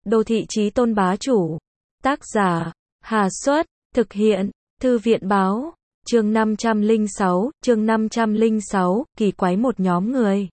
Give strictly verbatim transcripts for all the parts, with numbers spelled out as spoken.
Đô thị chí tôn bá chủ. Tác giả, Hà Xuất, thực hiện, Thư viện báo, chương năm trăm lẻ sáu, chương năm trăm lẻ sáu, kỳ quái một nhóm người.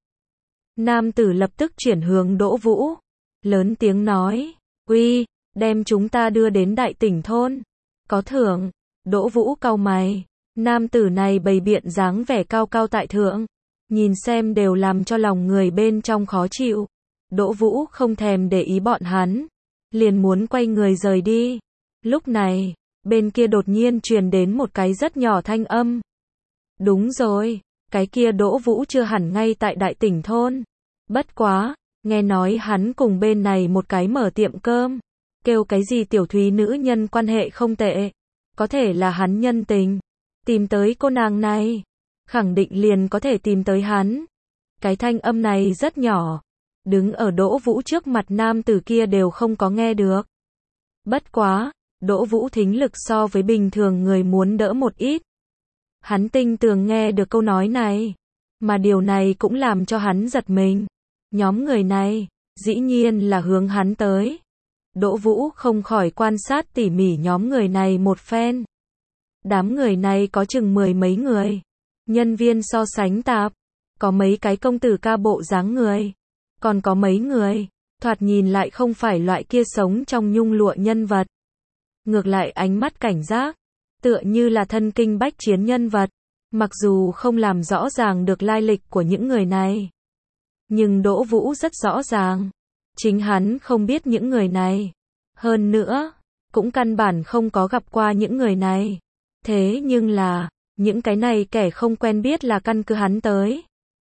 Nam tử lập tức chuyển hướng Đỗ Vũ, lớn tiếng nói, uy, đem chúng ta đưa đến đại tỉnh thôn, có thưởng. Đỗ Vũ cau mày, nam tử này bày biện dáng vẻ cao cao tại thượng, nhìn xem đều làm cho lòng người bên trong khó chịu. Đỗ Vũ không thèm để ý bọn hắn, liền muốn quay người rời đi. Lúc này, bên kia đột nhiên truyền đến một cái rất nhỏ thanh âm. Đúng rồi, cái kia Đỗ Vũ chưa hẳn ngay tại đại tỉnh thôn. Bất quá, nghe nói hắn cùng bên này một cái mở tiệm cơm, kêu cái gì Tiểu Thúy nữ nhân quan hệ không tệ. Có thể là hắn nhân tình, tìm tới cô nàng này, khẳng định liền có thể tìm tới hắn. Cái thanh âm này rất nhỏ, đứng ở Đỗ Vũ trước mặt nam tử kia đều không có nghe được. Bất quá, Đỗ Vũ thính lực so với bình thường người muốn đỡ một ít. Hắn tinh tường nghe được câu nói này, mà điều này cũng làm cho hắn giật mình. Nhóm người này, dĩ nhiên là hướng hắn tới. Đỗ Vũ không khỏi quan sát tỉ mỉ nhóm người này một phen. Đám người này có chừng mười mấy người. Nhân viên so sánh tạp. Có mấy cái công tử ca bộ dáng người. Còn có mấy người, thoạt nhìn lại không phải loại kia sống trong nhung lụa nhân vật. Ngược lại ánh mắt cảnh giác, tựa như là thân kinh bách chiến nhân vật. Mặc dù không làm rõ ràng được lai lịch của những người này, nhưng Đỗ Vũ rất rõ ràng. Chính hắn không biết những người này. Hơn nữa, cũng căn bản không có gặp qua những người này. Thế nhưng là, những cái này kẻ không quen biết là căn cứ hắn tới.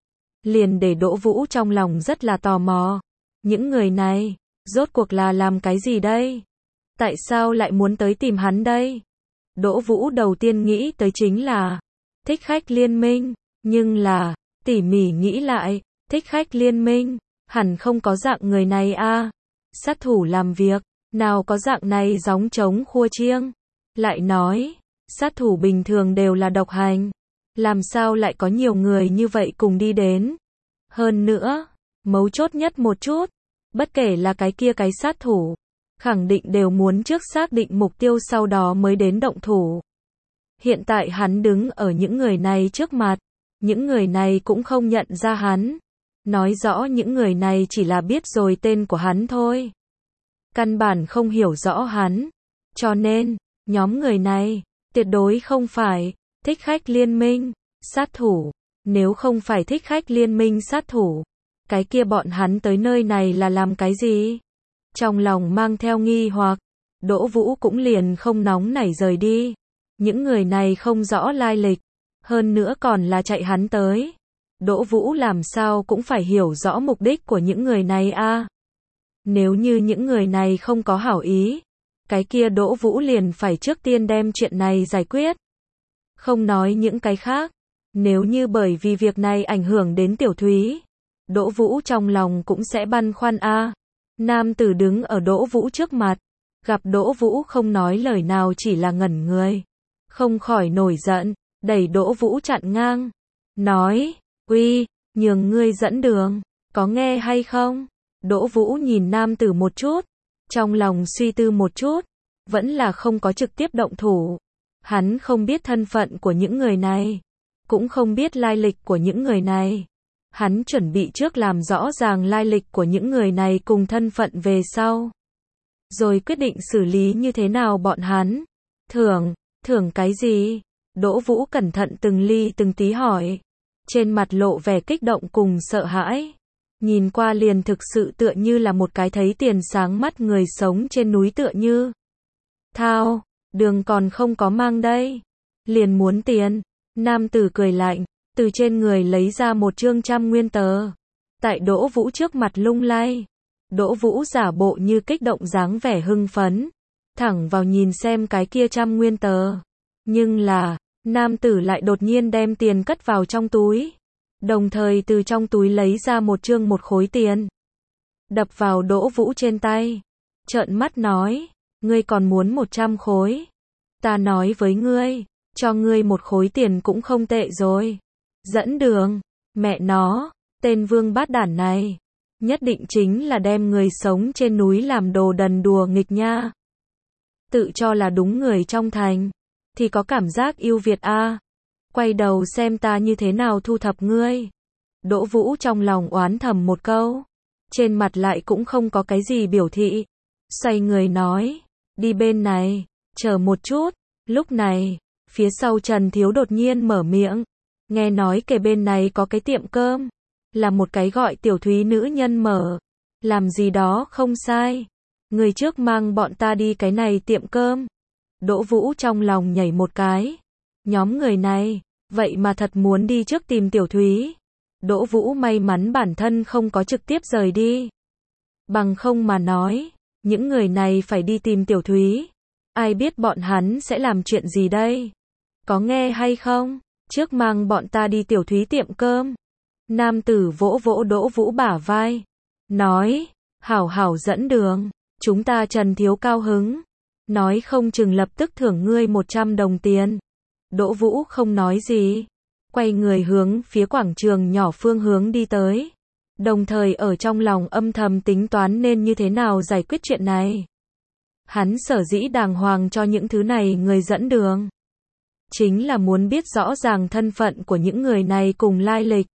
Liền để Đỗ Vũ trong lòng rất là tò mò. Những người này, rốt cuộc là làm cái gì đây? Tại sao lại muốn tới tìm hắn đây? Đỗ Vũ đầu tiên nghĩ tới chính là Thích Khách Liên Minh. Nhưng là, tỉ mỉ nghĩ lại, Thích Khách Liên Minh hẳn không có dạng người này a. À. Sát thủ làm việc, nào có dạng này gióng trống khua chiêng. Lại nói, sát thủ bình thường đều là độc hành. Làm sao lại có nhiều người như vậy cùng đi đến? Hơn nữa, mấu chốt nhất một chút, bất kể là cái kia cái sát thủ, khẳng định đều muốn trước xác định mục tiêu sau đó mới đến động thủ. Hiện tại hắn đứng ở những người này trước mặt, những người này cũng không nhận ra hắn. Nói rõ những người này chỉ là biết rồi tên của hắn thôi. Căn bản không hiểu rõ hắn. Cho nên, nhóm người này, tuyệt đối không phải Thích Khách Liên Minh, sát thủ. Nếu không phải Thích Khách Liên Minh sát thủ, cái kia bọn hắn tới nơi này là làm cái gì? Trong lòng mang theo nghi hoặc, Đỗ Vũ cũng liền không nóng nảy rời đi. Những người này không rõ lai lịch, hơn nữa còn là chạy hắn tới. Đỗ Vũ làm sao cũng phải hiểu rõ mục đích của những người này a. À. Nếu như những người này không có hảo ý, cái kia Đỗ Vũ liền phải trước tiên đem chuyện này giải quyết. Không nói những cái khác, nếu như bởi vì việc này ảnh hưởng đến Tiểu Thúy, Đỗ Vũ trong lòng cũng sẽ băn khoăn a. À. Nam tử đứng ở Đỗ Vũ trước mặt, gặp Đỗ Vũ không nói lời nào chỉ là ngẩn người, không khỏi nổi giận, đẩy Đỗ Vũ chặn ngang, nói, uy, nhường ngươi dẫn đường, có nghe hay không? Đỗ Vũ nhìn nam tử một chút, trong lòng suy tư một chút, vẫn là không có trực tiếp động thủ. Hắn không biết thân phận của những người này, cũng không biết lai lịch của những người này. Hắn chuẩn bị trước làm rõ ràng lai lịch của những người này cùng thân phận về sau, rồi quyết định xử lý như thế nào bọn hắn. Thưởng, thưởng cái gì? Đỗ Vũ cẩn thận từng ly từng tí hỏi, trên mặt lộ vẻ kích động cùng sợ hãi. Nhìn qua liền thực sự tựa như là một cái thấy tiền sáng mắt người sống trên núi tựa như. Thao, đường còn không có mang đây, liền muốn tiền. Nam tử cười lạnh, từ trên người lấy ra một chương trăm nguyên tờ, tại Đỗ Vũ trước mặt lung lay. Đỗ Vũ giả bộ như kích động dáng vẻ hưng phấn, thẳng vào nhìn xem cái kia trăm nguyên tờ. Nhưng là, nam tử lại đột nhiên đem tiền cất vào trong túi, đồng thời từ trong túi lấy ra một chương một khối tiền, đập vào Đỗ Vũ trên tay, trợn mắt nói, ngươi còn muốn một trăm khối? Ta nói với ngươi, cho ngươi một khối tiền cũng không tệ rồi. Dẫn đường, mẹ nó, tên vương bát đản này, nhất định chính là đem người sống trên núi làm đồ đần đùa nghịch nha. Tự cho là đúng người trong thành, thì có cảm giác yêu Việt a. À. Quay đầu xem ta như thế nào thu thập ngươi. Đỗ Vũ trong lòng oán thầm một câu, trên mặt lại cũng không có cái gì biểu thị. Xoay người nói, đi bên này, chờ một chút. Lúc này, phía sau Trần Thiếu đột nhiên mở miệng, nghe nói kề bên này có cái tiệm cơm, là một cái gọi Tiểu Thúy nữ nhân mở, làm gì đó không sai. Người trước mang bọn ta đi cái này tiệm cơm. Đỗ Vũ trong lòng nhảy một cái. Nhóm người này, vậy mà thật muốn đi trước tìm Tiểu Thúy. Đỗ Vũ may mắn bản thân không có trực tiếp rời đi. Bằng không mà nói, những người này phải đi tìm Tiểu Thúy. Ai biết bọn hắn sẽ làm chuyện gì đây? Có nghe hay không? Trước mang bọn ta đi Tiểu Thúy tiệm cơm. Nam tử vỗ vỗ Đỗ Vũ bả vai. Nói, hảo hảo dẫn đường. Chúng ta Trần Thiếu cao hứng. Nói không chừng lập tức thưởng ngươi một trăm đồng tiền. Đỗ Vũ không nói gì. Quay người hướng phía quảng trường nhỏ phương hướng đi tới. Đồng thời ở trong lòng âm thầm tính toán nên như thế nào giải quyết chuyện này. Hắn sở dĩ đàng hoàng cho những thứ này người dẫn đường. Chính là muốn biết rõ ràng thân phận của những người này cùng lai lịch.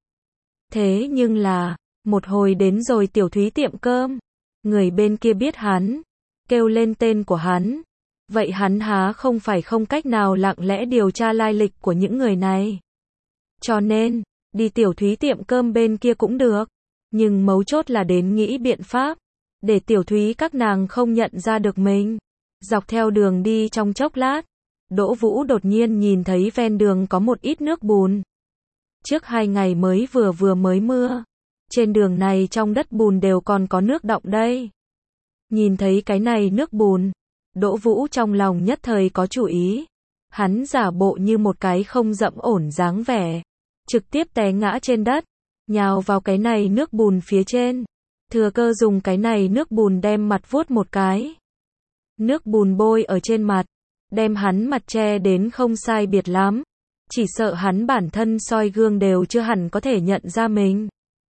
Thế nhưng là, một hồi đến rồi Tiểu Thúy tiệm cơm. Người bên kia biết hắn, kêu lên tên của hắn. Vậy hắn há không phải không cách nào lặng lẽ điều tra lai lịch của những người này. Cho nên, đi Tiểu Thúy tiệm cơm bên kia cũng được. Nhưng mấu chốt là đến nghĩ biện pháp, để Tiểu Thúy các nàng không nhận ra được mình. Dọc theo đường đi trong chốc lát, Đỗ Vũ đột nhiên nhìn thấy ven đường có một ít nước bùn. Trước hai ngày mới vừa vừa mới mưa. Trên đường này trong đất bùn đều còn có nước đọng đây. Nhìn thấy cái này nước bùn, Đỗ Vũ trong lòng nhất thời có chủ ý. Hắn giả bộ như một cái không dẫm ổn dáng vẻ, trực tiếp té ngã trên đất, nhào vào cái này nước bùn phía trên. Thừa cơ dùng cái này nước bùn đem mặt vuốt một cái. Nước bùn bôi ở trên mặt, đem hắn mặt che đến không sai biệt lắm. Chỉ sợ hắn bản thân soi gương đều chưa hẳn có thể nhận ra mình.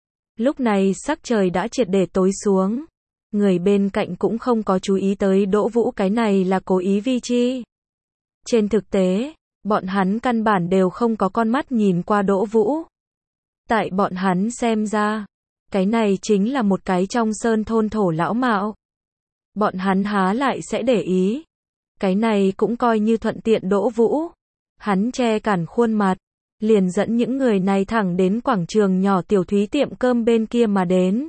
Lúc này sắc trời đã triệt để tối xuống. Người bên cạnh cũng không có chú ý tới Đỗ Vũ cái này là cố ý vi chi. Trên thực tế, bọn hắn căn bản đều không có con mắt nhìn qua Đỗ Vũ. Tại bọn hắn xem ra, cái này chính là một cái trong sơn thôn thổ lão mạo. Bọn hắn há lại sẽ để ý. Cái này cũng coi như thuận tiện Đỗ Vũ. Hắn che cản khuôn mặt, liền dẫn những người này thẳng đến quảng trường nhỏ Tiểu Thúy tiệm cơm bên kia mà đến.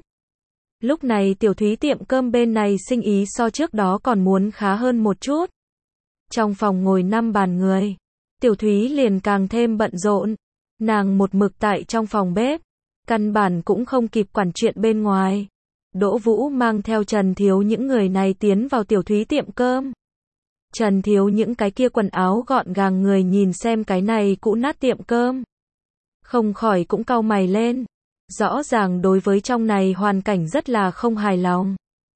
Lúc này Tiểu Thúy tiệm cơm bên này sinh ý so trước đó còn muốn khá hơn một chút. Trong phòng ngồi năm bàn người, Tiểu Thúy liền càng thêm bận rộn. Nàng một mực tại trong phòng bếp, căn bản cũng không kịp quản chuyện bên ngoài. Đỗ Vũ mang theo Trần Thiếu những người này tiến vào Tiểu Thúy tiệm cơm. Trần Thiếu những cái kia quần áo gọn gàng người nhìn xem cái này cũ nát tiệm cơm, không khỏi cũng cau mày lên. Rõ ràng đối với trong này hoàn cảnh rất là không hài lòng.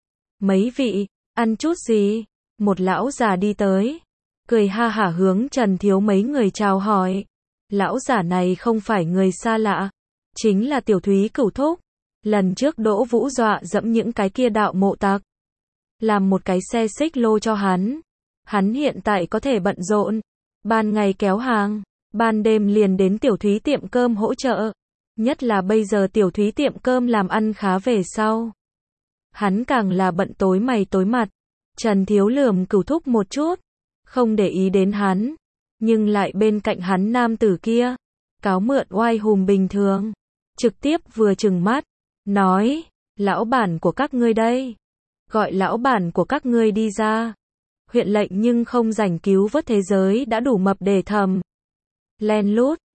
Mấy vị, ăn chút gì? Một lão già đi tới, cười ha hả hướng Trần Thiếu mấy người chào hỏi. Lão giả này không phải người xa lạ, chính là Tiểu Thúy cửu thúc. Lần trước Đỗ Vũ dọa dẫm những cái kia đạo mộ tặc, làm một cái xe xích lô cho hắn. Hắn hiện tại có thể bận rộn, ban ngày kéo hàng, ban đêm liền đến Tiểu Thúy tiệm cơm hỗ trợ. Nhất là bây giờ Tiểu Thúy tiệm cơm làm ăn khá về sau. Hắn càng là bận tối mày tối mặt. Trần Thiếu lườm cửu thúc một chút, không để ý đến hắn. Nhưng lại bên cạnh hắn nam tử kia, cáo mượn oai hùng bình thường. Trực tiếp vừa trừng mắt, nói, lão bản của các ngươi đây. Gọi lão bản của các ngươi đi ra. Huyện lệnh nhưng không rảnh cứu vớt thế giới đã đủ mập để thầm. Len lút,